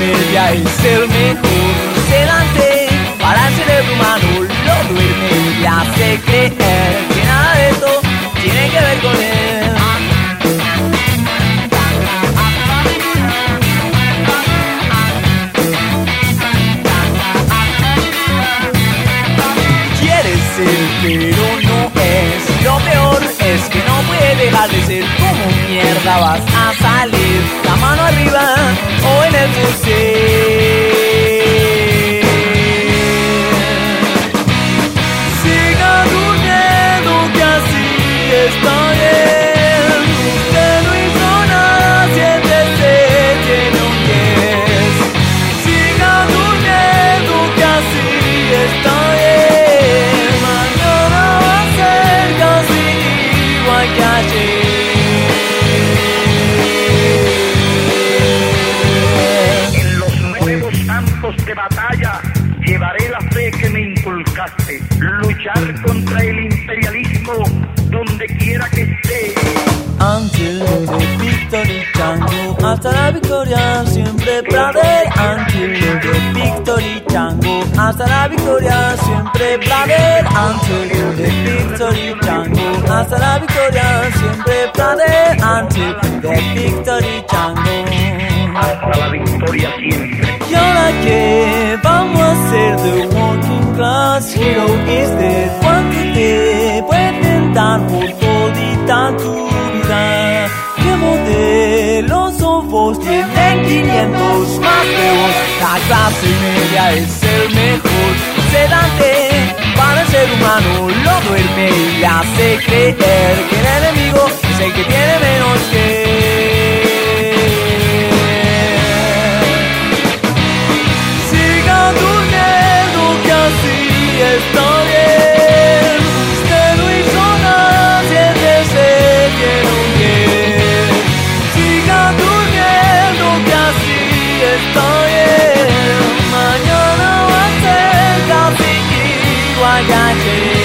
media es el mejor sedante para el cerebro humano. Lo duerme y le hace creer que nada de esto tiene que ver con él. Quiere ser pero no es. Lo peor es que no puede dejar de ser. Como mierda vas a salir, la mano arriba o en el bolsillo. Siga durmiendo que así está bien. Usted no hizo nada, siéntese, tiene un 10. Siga durmiendo que así está bien. Mañana va a ser casi igual que ayer. De batalla llevaré la fe que me inculcaste, luchar contra el imperialismo donde quiera que esté. Until the victory tango, hasta la victoria siempre placer. Until the victory tango, hasta la victoria siempre placer. Until the victory tango, hasta la victoria siempre placer. Until the victory tango, hasta la victoria siempre. ¿Y ahora qué? Vamos a ser the working class hero instead. ¿Cuánto te pueden dar por todita tu vida? ¿Qué modelos son vos? Tienen 500 más de vos. La clase media es el mejor sedante para el ser humano. Lo duerme y le hace creer que el enemigo es el que tiene menos que. Así está bien. Usted no hizo nada, siéntese, tiene un 10. Siga durmiendo que así está bien. Mañana va a ser casi igual que ayer.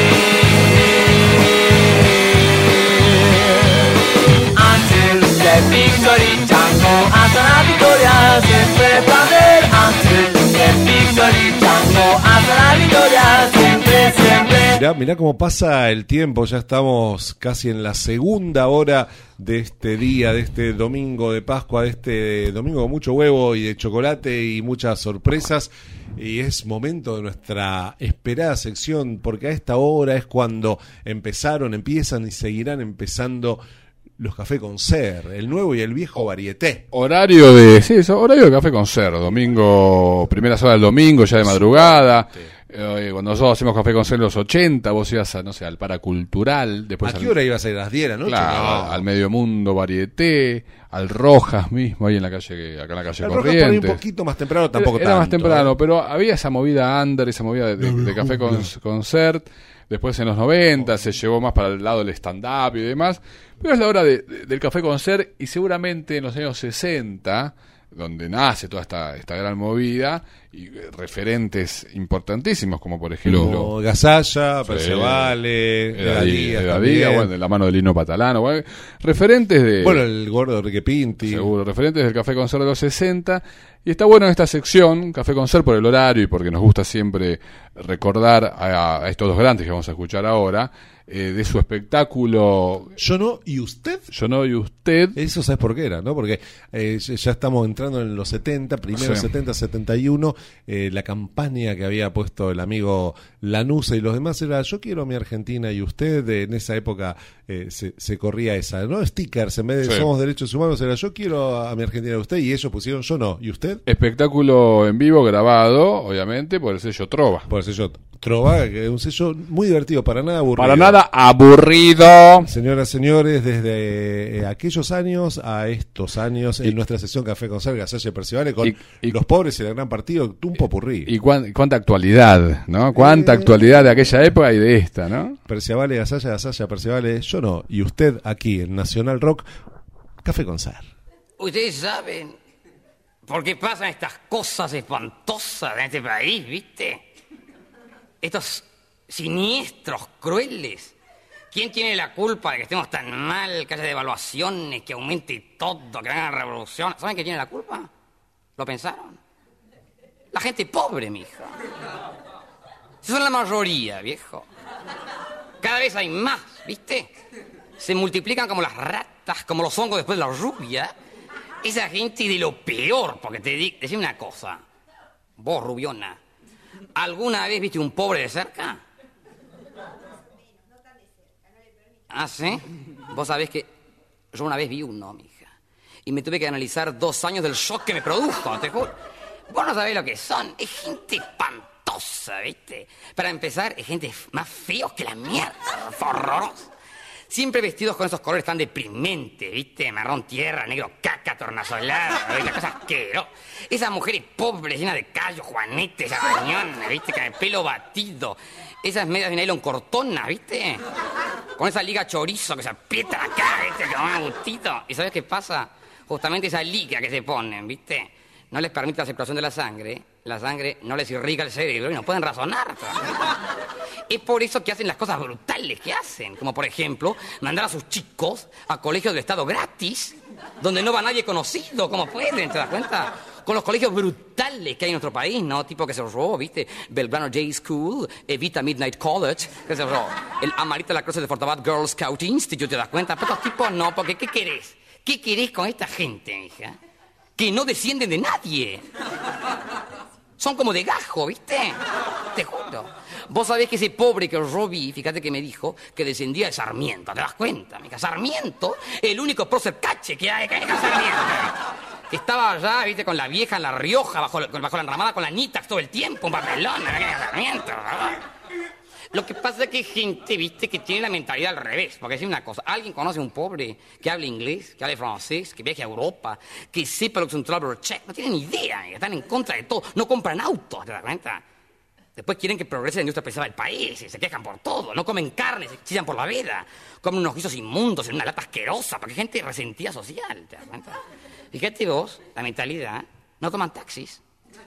Until the victory tango, hasta la victoria siempre placer. Until the victory tango, hasta la victoria siempre, siempre. Mirá cómo pasa el tiempo, ya estamos casi en la segunda hora de este día, de este domingo de Pascua, de este domingo con mucho huevo y de chocolate y muchas sorpresas. Y es momento de nuestra esperada sección, porque a esta hora es cuando empiezan y seguirán empezando los Café Concert, el nuevo y el viejo varieté. Horario de Café Concert, domingo, primeras horas del domingo, ya de madrugada. Cuando nosotros hacemos Café Concert en los 80, vos ibas a, no sé, al Paracultural. Después ¿A qué hora ibas a ir? ¿A las 10 de la noche? Claro, al Medio Mundo Varieté, al Rojas mismo, ahí en la calle, acá en la calle el Corrientes. Rojas por ahí un poquito más temprano, tampoco era tanto. más temprano, pero había esa movida under, esa movida de Café Concert. Después en los 90 se llevó más para el lado del stand-up y demás. Pero es la hora del Café Concert, y seguramente en los años 60, donde nace toda esta gran movida, y referentes importantísimos, como por ejemplo... Como Gasalla, Percevale, Díaz, bueno, de la mano de Lino Patalano, bueno, referentes de... Bueno, el gordo Enrique Pinti. Seguro, referentes del Café Concert de los 60. Y está bueno en esta sección, Café Concert, por el horario y porque nos gusta siempre recordar a estos dos grandes que vamos a escuchar ahora, de su espectáculo Yo no y usted. Yo no y usted. Eso sabes por qué era, ¿no? Porque ya estamos entrando en los 70, primero Sí. 70, 71, la campaña que había puesto el amigo Lanusse y los demás era yo quiero a mi Argentina y usted. En esa época se corría esa, ¿no? Stickers, en vez de Sí. somos derechos humanos, era yo quiero a mi Argentina y usted, y ellos pusieron yo no y usted. Espectáculo en vivo, grabado, obviamente, por el sello Trova. Por el sello Trova, que es un sello muy divertido, para nada aburrido. Para nada aburrido. Señoras, señores, desde aquellos años a estos años, en nuestra sesión Café Concert, Gasalla y Percevale, con los pobres y el gran partido, un popurrí. Y cuánta actualidad, ¿no? Cuánta actualidad de aquella época y de esta, ¿no? Percevale, Gasalla, Percevale, yo no. Y usted aquí en Nacional Rock, Café Concert. Ustedes saben por qué pasan estas cosas espantosas en este país, ¿viste? Estos siniestros, crueles. ¿Quién tiene la culpa de que estemos tan mal, que haya devaluaciones, que aumente todo, que venga la revolución? ¿Saben quién tiene la culpa? ¿Lo pensaron? La gente pobre, mija. Son la mayoría, viejo. Cada vez hay más, ¿viste? Se multiplican como las ratas, como los hongos después de la lluvia. Esa gente de lo peor, porque decime una cosa. Vos, rubiona, ¿alguna vez viste un pobre de cerca? ¿Ah, sí? Vos sabés que yo una vez vi uno, mija. Y me tuve que analizar 2 años del shock que me produjo, te juro. Vos no sabés lo que son. Es gente espantosa, ¿viste? Para empezar, es gente más feos que la mierda. Horrorosa. Siempre vestidos con esos colores tan deprimentes, ¿viste? Marrón tierra, negro caca, tornasolada, la cosa asquerosa. Esas mujeres pobres, llenas de callos, juanetes, arañones, ¿viste? Con el pelo batido. Esas medias de nylon cortonas, ¿viste? Con esa liga chorizo que se aprieta acá, ¿viste? Que va un gustito. ¿Y sabes qué pasa? Justamente esa liga que se ponen, ¿viste? No les permite la circulación de la sangre no les irriga el cerebro y no pueden razonar. Es por eso que hacen las cosas brutales que hacen, como por ejemplo, mandar a sus chicos a colegios del Estado gratis, donde no va nadie conocido, como pueden, ¿te das cuenta? Con los colegios brutales que hay en nuestro país, ¿no? Tipo que se robó, ¿viste? Belgrano J School, Evita Midnight College, que se robó. El Amarita La Cruz de Fortabat Girl Scout Institute, ¿te das cuenta? Pero estos tipos no, porque ¿qué querés? ¿Qué querés con esta gente, hija? Que no descienden de nadie. Son como de gajo, ¿viste? Te juro. Vos sabés que ese pobre que yo vi, fíjate que me dijo que descendía de Sarmiento, ¿te das cuenta, mija? Sarmiento, el único prócer cache que hay en Sarmiento. Estaba allá, ¿viste? Con la vieja en La Rioja, bajo la enramada con la Nitax todo el tiempo, un papelón, Sarmiento, ¿verdad? Lo que pasa es que hay gente, viste, que tiene la mentalidad al revés. Porque decir una cosa, ¿alguien conoce a un pobre que hable inglés, que hable francés, que viaje a Europa, que sepa lo que es un traveler check? No tienen ni idea, están en contra de todo. No compran autos, ¿te das cuenta? Después quieren que progrese la industria pesada del país, se quejan por todo, no comen carne, se chillan por la vida, comen unos guisos inmundos en una lata asquerosa, porque hay gente resentida social, ¿te das cuenta? Fíjate vos, la mentalidad, no toman taxis.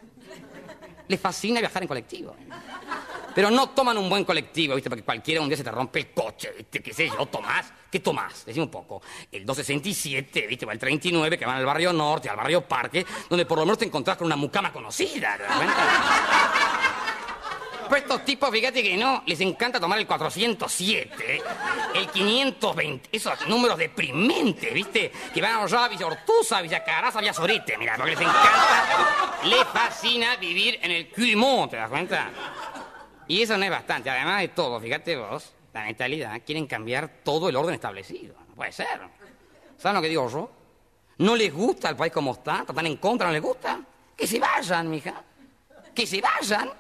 Les fascina viajar en colectivo. Pero no toman un buen colectivo, ¿viste? Porque cualquiera un día se te rompe el coche, ¿viste? ¿Qué sé yo? ¿Tomás? ¿Qué tomás? Decime un poco. El 267, ¿viste? O el 39, que van al barrio norte, al barrio Parque, donde por lo menos te encontrás con una mucama conocida, ¿te das cuenta? Pues estos tipos, fíjate que no, les encanta tomar el 407, el 520, esos números deprimentes, ¿viste? Que van allá a Villa Ortuza, Villa Caraza, Villa Sorete, mira, porque les encanta, les fascina vivir en el cul du monde, ¿te das cuenta? Y eso no es bastante, además de todo, fíjate vos, la mentalidad, quieren cambiar todo el orden establecido, no puede ser. ¿Saben lo que digo yo? ¿No les gusta el país como está? ¿Están en contra? ¿No les gusta? Que se vayan, mija, que se vayan.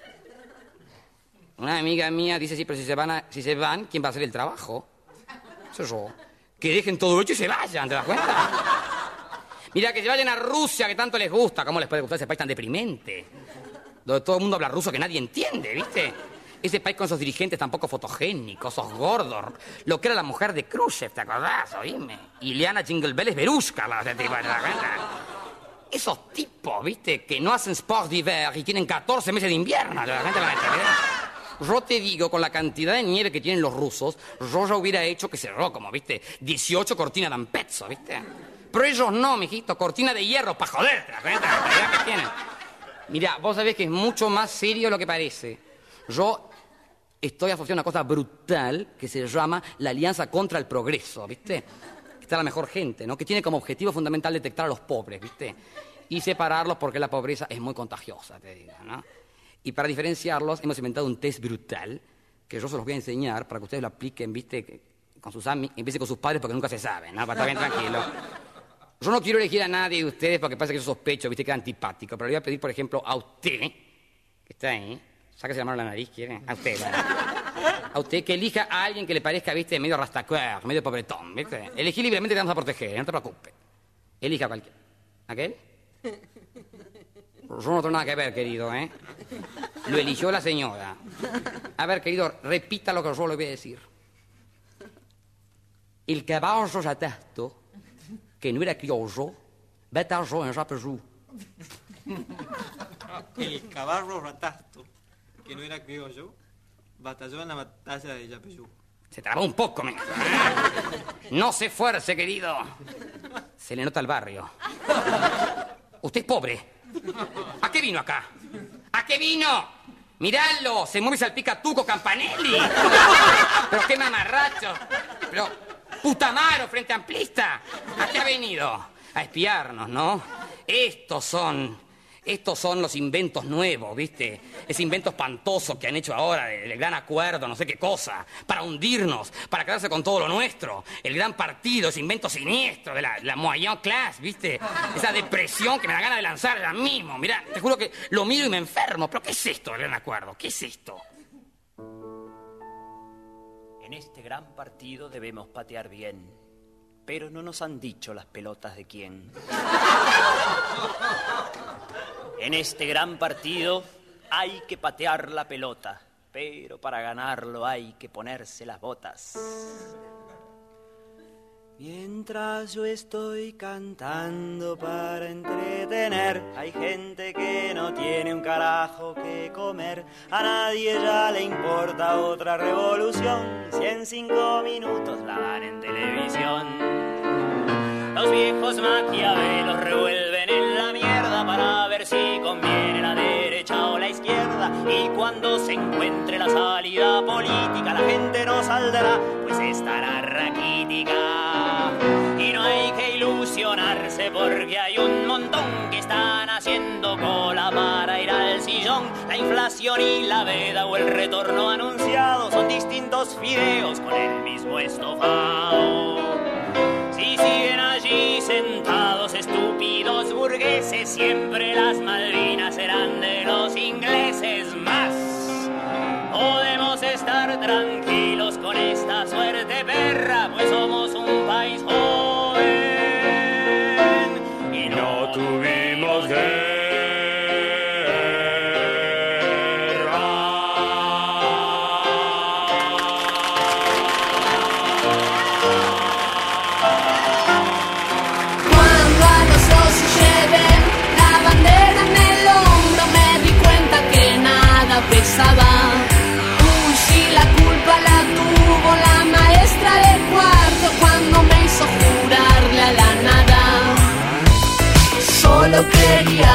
Una amiga mía dice, sí, pero si se van, ¿quién va a hacer el trabajo? Soy yo. Que dejen todo hecho y se vayan, ¿te das cuenta? Mira, que se vayan a Rusia, que tanto les gusta. ¿Cómo les puede gustar ese país tan deprimente? Donde todo el mundo habla ruso que nadie entiende, ¿viste? Ese país con esos dirigentes tan poco fotogénicos, esos gordos. Lo que era la mujer de Khrushchev, ¿te acordás? Oíme. Ileana Jingle Bell es Berushka, ¿te das cuenta? Esos tipos, ¿viste? Que no hacen sport d'hiver y tienen 14 meses de invierno, ¿te das cuenta? Yo te digo, con la cantidad de nieve que tienen los rusos, yo ya hubiera hecho, que cerró, como, ¿viste? 18 cortinas de Ampezzo, ¿viste? Pero ellos no, mijito, cortina de hierro, pa' joder, ¿te das cuenta? La calidad que tienen. Mira, vos sabés que es mucho más serio de lo que parece. Yo estoy asociado a una cosa brutal que se llama la Alianza contra el Progreso, ¿viste? Que está la mejor gente, ¿no? Que tiene como objetivo fundamental detectar a los pobres, ¿viste? Y separarlos porque la pobreza es muy contagiosa, te digo, ¿no? Y para diferenciarlos hemos inventado un test brutal que yo se los voy a enseñar para que ustedes lo apliquen, ¿viste? Con sus amigos, en vez de con sus padres, porque nunca se sabe, ¿no? Para estar bien tranquilo. Yo no quiero elegir a nadie de ustedes porque parece que yo sospecho, ¿viste? Que es antipático. Pero le voy a pedir, por ejemplo, a usted, que está ahí, sáquese la mano de la nariz, ¿quiere? A usted, ¿no? A usted que elija a alguien que le parezca, ¿viste? Medio rastacuer, medio pobretón, ¿viste? Elegí libremente, te vamos a proteger, no te preocupes. Elija a cualquiera. ¿Aquel? Yo no tengo nada que ver, querido, ¿eh? Lo eligió la señora. A ver, querido, repita lo que yo le voy a decir. El caballo Jatasto, que no era criollo, batallo en Japejou. El caballo Ratasto, que no era criollo, batalló en la batalla de Yapeyú. Se trabó un poco, me. No se esfuerce, querido. Se le nota el barrio. Usted es pobre. ¿A qué vino acá? ¿A qué vino? Miralo, se mueve y salpica Tuco Campanelli. Pero qué mamarracho. Pero Putamaro, Frente Amplista. ¿A qué ha venido? A espiarnos, ¿no? Estos son los inventos nuevos, ¿viste? Ese invento espantoso que han hecho ahora del gran acuerdo, no sé qué cosa, para hundirnos, para quedarse con todo lo nuestro. El gran partido, ese invento siniestro de la moyenne classe, ¿viste? Esa depresión que me da ganas de lanzar ahora mismo. Mirá, te juro que lo miro y me enfermo. ¿Pero qué es esto, el gran acuerdo? ¿Qué es esto? En este gran partido debemos patear bien, pero no nos han dicho las pelotas de quién. En este gran partido hay que patear la pelota, pero para ganarlo hay que ponerse las botas. Mientras yo estoy cantando para entretener, hay gente que no tiene un carajo que comer. A nadie ya le importa otra revolución, si en 5 minutos la dan en televisión. Los viejos maquiavelos revuelven en la mierda para ver si conviene la derecha o la izquierda. Y cuando se encuentre la salida política, la gente no saldrá, pues estará raquítica. Y no hay que ilusionarse porque hay un montón que están haciendo cola para ir al sillón. La inflación y la veda o el retorno anunciado son distintos fideos con el mismo estofado. Si siguen allí sentados estúpidos burgueses, siempre las Malvinas serán de los ingleses. Más podemos estar tranquilos con esta suerte perra, pues somos un país joven y no tuvimos guerra. Cuando a los dos se lleven la bandera en el hombro, me di cuenta que nada pesaba. Si la culpa la tuvo la maestra del cuarto cuando me hizo jurarle a la nada. Solo quería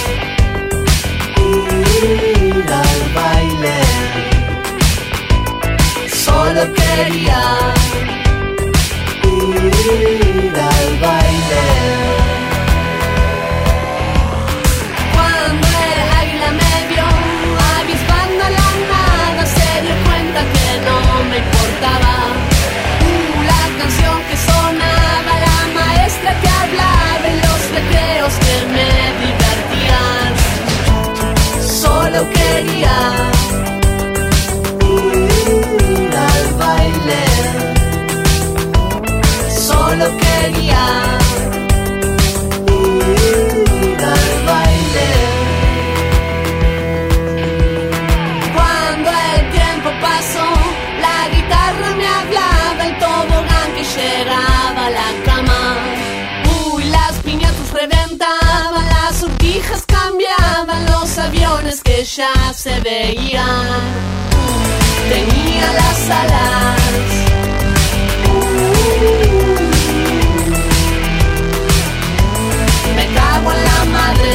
ir al baile. Solo quería ir al baile. Cuando el águila me vio avispando la nada, se dio cuenta que no me importaba. La canción que sonaba, la maestra que hablaba en los recreos que me divertían. Solo quería ir al baile. Solo quería ir al baile. Cuando el tiempo pasó, la guitarra me hablaba, el tobogán que llegaba a la cama. Uy, las piñatas reventaban, las sortijas cambiaban, los aviones que ya se veían. Tenía las alas. Me cago en la madre.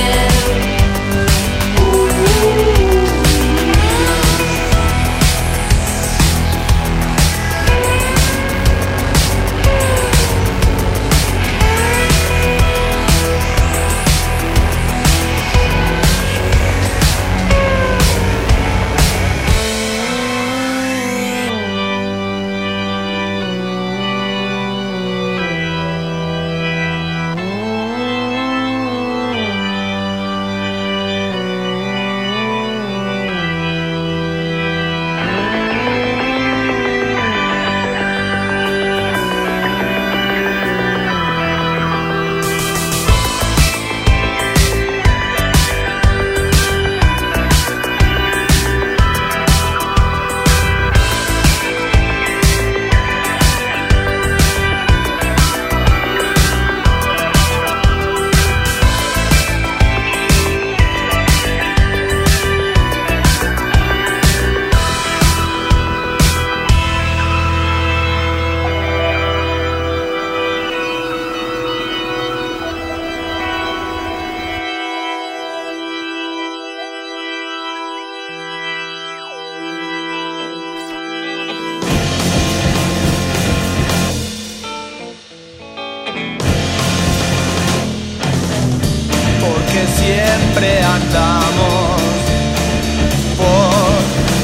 siempre andamos por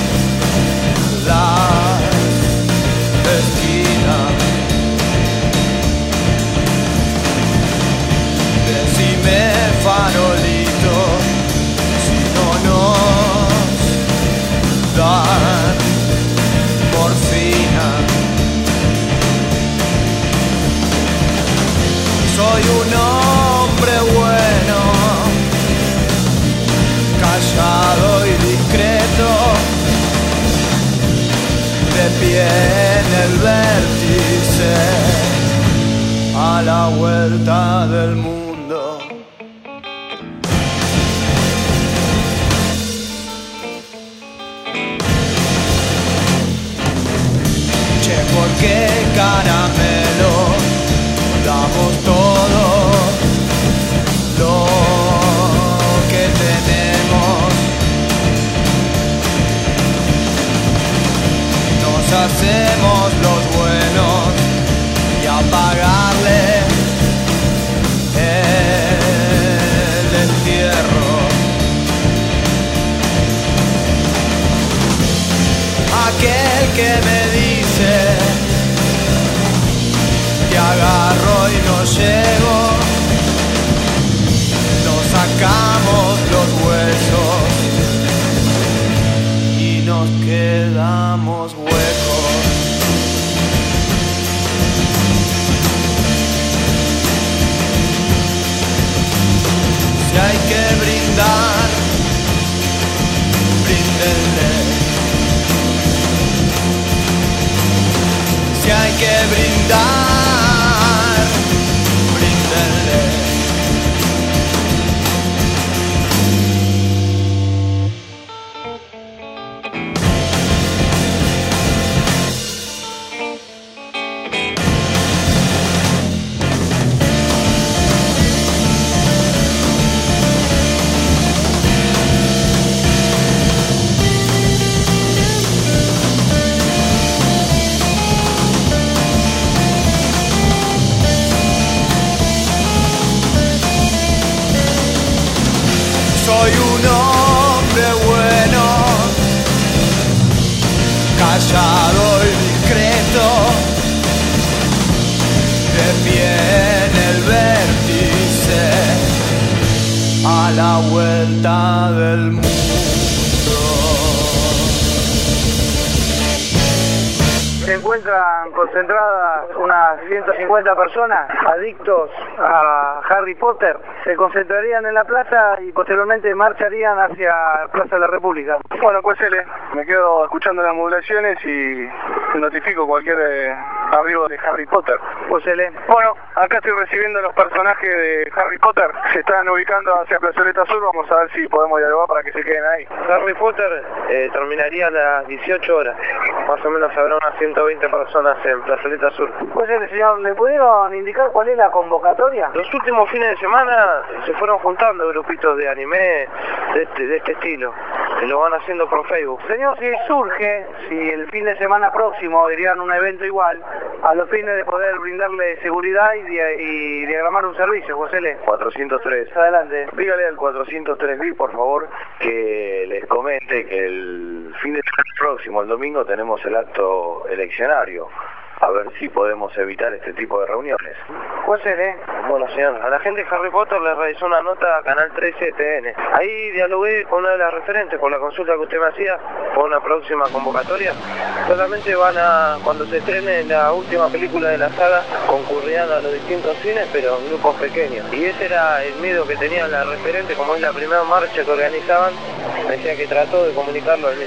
las esquinas. Decime, farolito, si no nos dan morfina. Soy un hombre bueno, callado y discreto, de pie en el vértice, a la vuelta del mundo. Che, ¿por qué, caramelo, damos todo lo que tenemos? Nos hacemos los buenos y a pagarle el entierro. Aquel que me dice que agarro y no llego, nos sacamos los huesos y nos quedamos huecos. Si hay que brindar, bríndenle. Si hay que brindar, bríndenle. Soy un hombre bueno, callado y discreto, de pie en el vértice, a la vuelta del mundo. Se encuentran concentradas unas 150 personas adictos a Harry Potter. Se concentrarían en la plaza y posteriormente marcharían hacia Plaza de la República. Bueno, pues me quedo escuchando las modulaciones y notifico cualquier arribo de Harry Potter. Pues bueno, acá estoy recibiendo los personajes de Harry Potter. Se están ubicando hacia Plazoleta Sur. Vamos a ver si podemos dialogar para que se queden ahí. Harry Potter terminaría a las 18 horas. Más o menos habrá unas 120 personas en Plazoleta Sur. Pues señor, ¿le pudieron indicar cuál es la convocatoria? Los últimos fines de semana se fueron juntando grupitos de anime de este estilo. Que lo van haciendo por Facebook. Señor, si surge, si el fin de semana próximo dirían un evento igual, a los fines de poder brindarle seguridad y diagramar un servicio, José L. 403. Adelante. Dígale al 403B, por favor, que les comente que el fin de semana próximo, el domingo, tenemos el acto eleccionario. A ver si podemos evitar este tipo de reuniones. Pues bueno, señor, a la gente de Harry Potter le realizó una nota a Canal 13 TN. Ahí dialogué con una de las referentes por la consulta que usted me hacía por una próxima convocatoria. Solamente cuando se estrene la última película de la saga, concurrirán a los distintos cines, pero en grupos pequeños. Y ese era el miedo que tenía la referente, como es la primera marcha que organizaban. Me decía que trató de comunicarlo al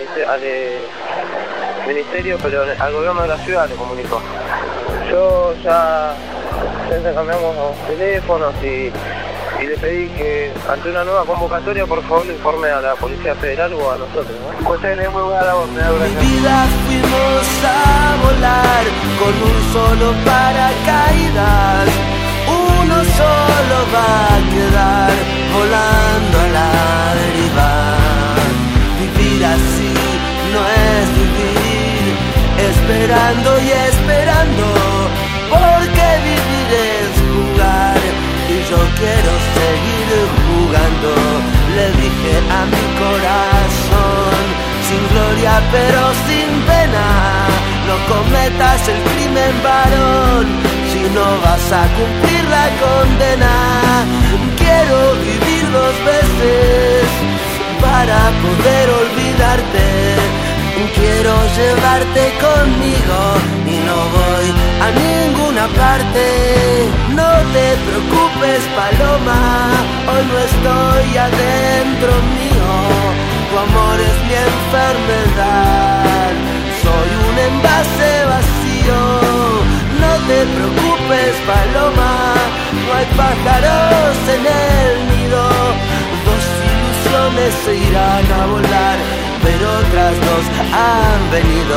ministerio, pero al gobierno de la ciudad le comunicó. Yo ya cambiamos teléfonos y le pedí que ante una nueva convocatoria, por favor, le informe a la Policía Federal o a nosotros, ¿no? Pues es muy buena labor, me da gracias. Mi vida fuimos a volar con un solo paracaídas. Uno solo va a quedar volando a la deriva. Vivir así no es vivir, esperando y esperando, porque vivir es jugar y yo quiero seguir jugando. pero sin pena. No cometas el crimen, varón, si no vas a cumplir la condena. Quiero vivir 2 veces para poder olvidarte. Quiero llevarte conmigo y no voy a ninguna parte. No te preocupes, paloma, hoy no estoy adentro mío. Tu amor es mi enfermedad, soy un envase vacío. No te preocupes, paloma, no hay pájaros en el nido. 2 ilusiones se irán a volar, pero otras 2 han venido.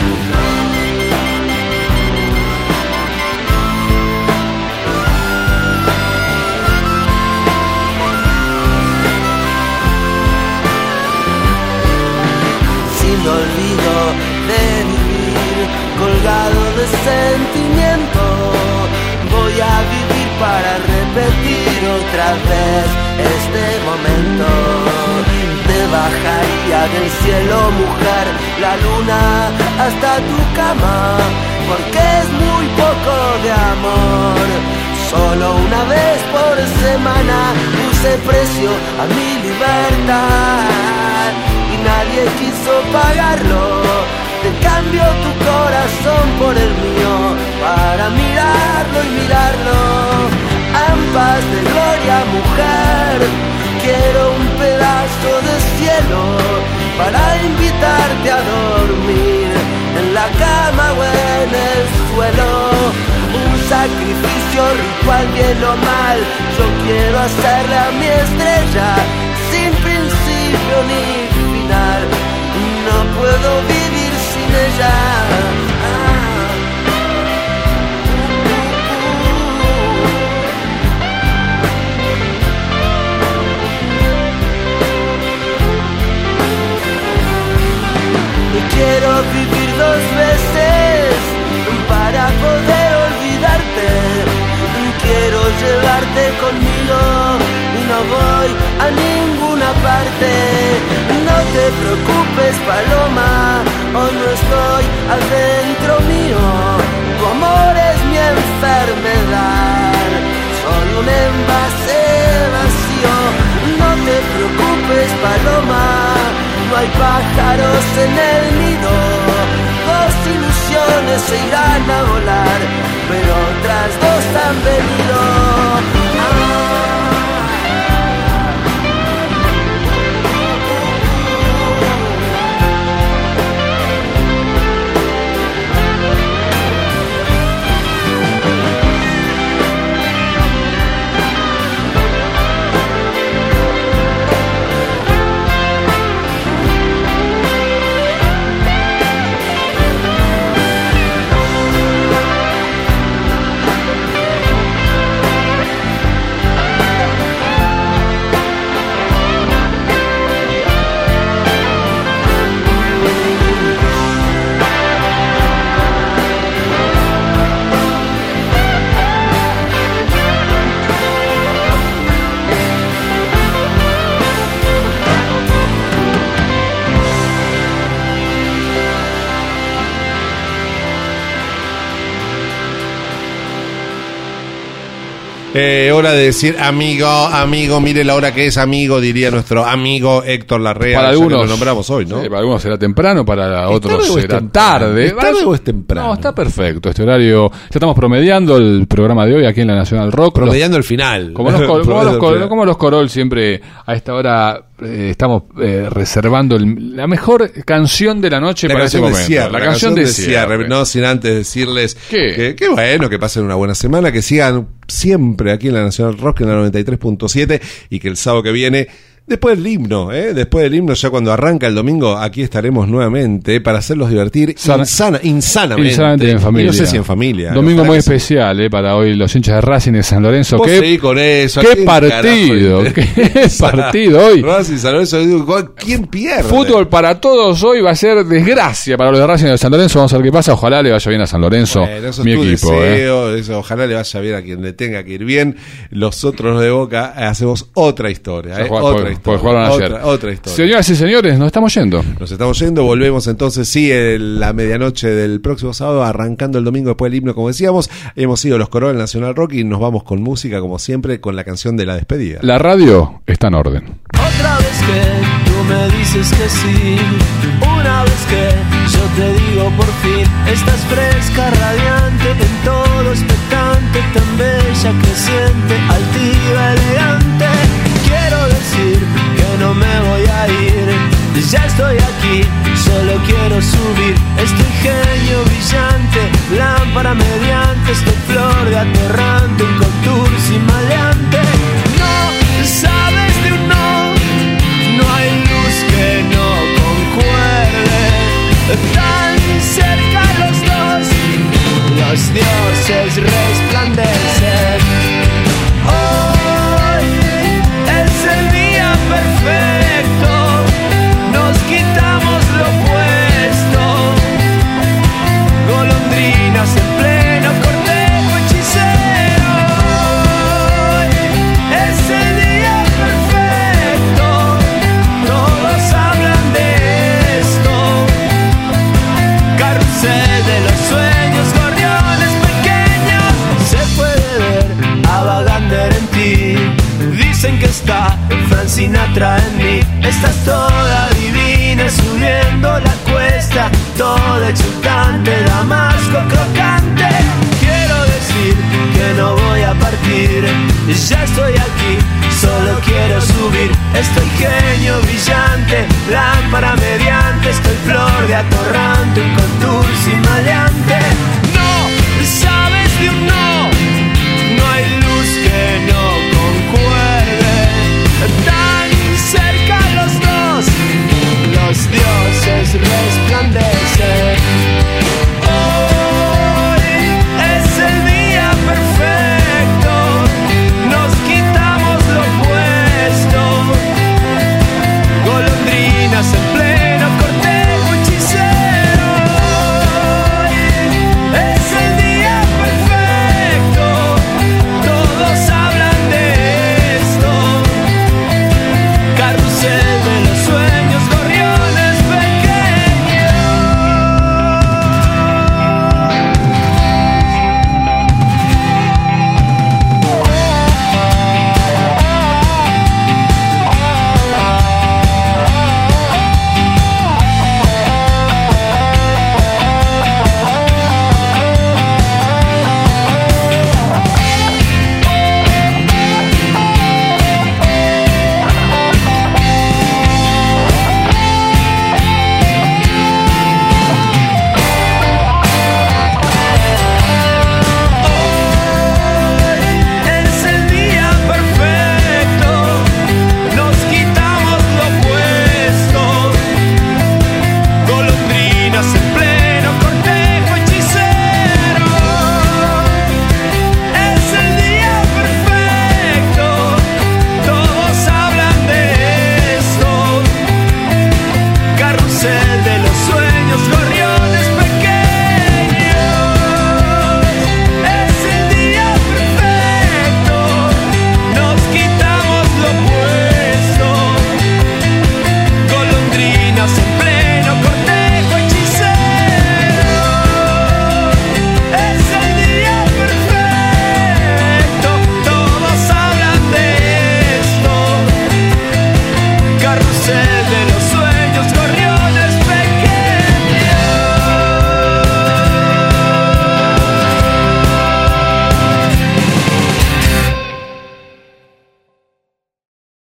Sin olvido de vivir, colgado de sentimiento, voy a vivir para repetir otra vez este momento. Te bajaría del cielo, mujer, la luna hasta tu cama, porque es muy poco de amor. Solo una vez por semana puse precio a mi libertad y nadie quiso pagarlo. Te cambio tu corazón por el mío para mirarlo y mirarlo. Ambas de gloria, mujer, quiero un pedazo de cielo para invitarte a dormir en la cama o en el suelo. Un sacrificio ritual, bien o mal, yo quiero hacerle a mi estrella sin principio ni final. No puedo vivir sin ella. Quiero vivir 2 veces para poder olvidarte. Quiero llevarte conmigo y no voy a ninguna parte. No te preocupes, paloma, hoy no estoy adentro mío. Tu amor es mi enfermedad, soy un envase vacío. No te preocupes, paloma, no hay pájaros en el nido. 2 ilusiones se irán a volar, pero otras 2 han venido. Hora de decir amigo, mire la hora que es, amigo, diría nuestro amigo Héctor Larrea. Para algunos lo nombramos hoy, ¿no? Para algunos será temprano, para otros será tarde. ¿Es tarde o es temprano? No, está perfecto este horario. Ya estamos promediando el programa de hoy aquí en la Nacional Rock. Promediando el final. Como los Corol siempre a esta hora estamos reservando la mejor canción de la noche para ese momento. La canción de cierre. No sin antes decirles que bueno, que pasen una buena semana, que sigan siempre aquí en la Nacional Rock en la 93.7 y que el sábado que viene, después del himno, ya cuando arranca el domingo, aquí estaremos nuevamente para hacerlos divertir insanamente en familia. Y no sé si en familia. Domingo muy especial para hoy los hinchas de Racing de San Lorenzo. Vos seguí con eso. ¿Qué partido? ¿Qué partido hoy? Racing, San Lorenzo, ¿quién pierde? Fútbol para todos hoy va a ser desgracia para los de Racing de San Lorenzo. Vamos a ver qué pasa. Ojalá le vaya bien a San Lorenzo, eso mi es tu equipo. Deseo, eso, ojalá le vaya bien a quien le tenga que ir bien. Los otros de Boca hacemos otra historia. Otra historia. porque jugaron ayer. Otra historia. Señoras y señores, nos estamos yendo. Nos estamos yendo, volvemos entonces, sí, la medianoche del próximo sábado, arrancando el domingo después del himno, como decíamos. Hemos sido los Coros del Nacional Rock y nos vamos con música, como siempre, con la canción de la despedida. La radio está en orden. Otra vez que tú me dices que sí, una vez que yo te digo por fin, estás fresca, radiante, en todo expectante, tan bella, creciente, altiva, elegante. Quiero decir que no me voy a ir, ya estoy aquí, solo quiero subir. Este ingenio brillante, lámpara mediante, esta flor de aterrante, un contursi maleante. No sabes de un no hay luz que no concuerde. Tan cerca los dos, los dioses resplandecen. Hoy es el día perfecto, nos quitamos lo puesto. Golondrinas en pleno cortejo hechicero. Hoy es el día perfecto, todos hablan de esto. Carrusel de los sueños, gorriones pequeños. Se puede ver a Wagner en ti. Dicen que está Frank Sinatra en mí. Estás toda divina subiendo la cuesta, toda exultante, Damasco.